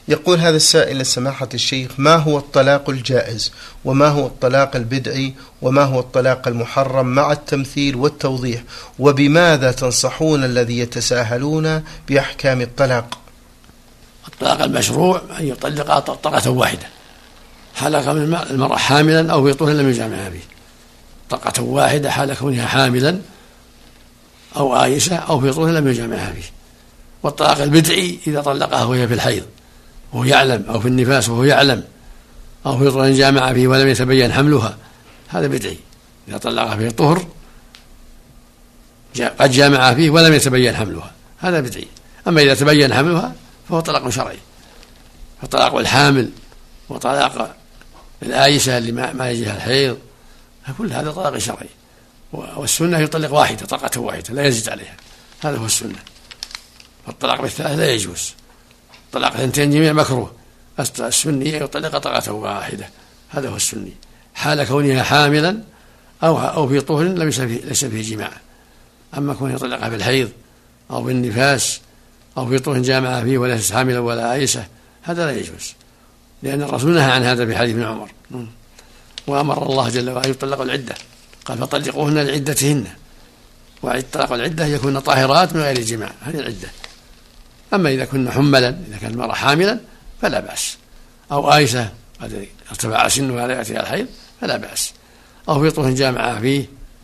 يقول هذا السائل لسماحة الشيخ: ما هو الطلاق الجائز، وما هو الطلاق البدعي، وما هو الطلاق المحرم، مع التمثيل والتوضيح، وبماذا تنصحون الذي يتساهلون بأحكام الطلاق؟ الطلاق المشروع أن يطلق طلقة واحدة حال كون المرأة حاملا أو في طهر لم يجامعها به، طلقة واحدة حال كونها حاملا أو آيسة أو في طهر لم يجامعها به. والطلاق البدعي إذا طلقها وهي في الحيض وهو يعلم، أو في النفاس وهو يعلم، أو في طهر جامع فيه ولم يتبين حملها، هذا بدعي. إذا طلقها في الطهر قد جامع فيه ولم يتبين حملها، هذا بدعي. أما إذا تبين حملها فهو طلاق شرعي. فطلاق الحامل وطلاق الآيسة اللي ما يجيها الحيض كل هذا طلاق شرعي. والسنة يطلق واحدة، طلقة واحدة لا يزيد عليها، هذا هو السنة. فالطلاق بالثلاث لا يجوز، طلاق اثنتين جميع مكروه. السنية يطلق طلقة واحدة، هذا هو السني حال كونها حاملا أو في طهر ليس فيه جماع. أما كونه يطلقها بالحيض أو بالنفاس أو في طهر جامع فيه وليس حاملا ولا آيسة، هذا لا يجوز، لأن الرسول نهى عن هذا في حديث ابن عمر. وأمر الله جل وعلا يطلق العدة، قال فطلقوهن لعدتهن، وطلاق العدة يكون طاهرات من غير جماع، هذه العدة. أما إذا كنا حملا، إذا كانت المرأة حاملا فلا بأس، أو آيسة قد ارتفع سنها لا يأتيها الحيض فلا بأس، أو في طهر جامع فيه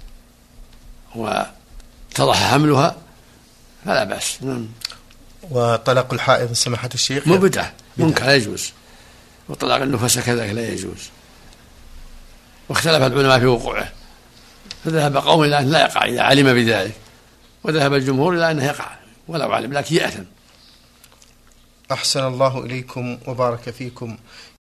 واتضح حملها فلا بأس. وطلاق الحائض سماحة الشيخ مبدع منكر لا يجوز، وطلاق النفس كذلك لا يجوز. واختلف العلماء في وقوعه، فذهب قوم إلى أنه لا يقع إذا علم بذلك، وذهب الجمهور إلى أنه يقع ولو علم، لكن يأثم. أحسن الله إليكم وبارك فيكم.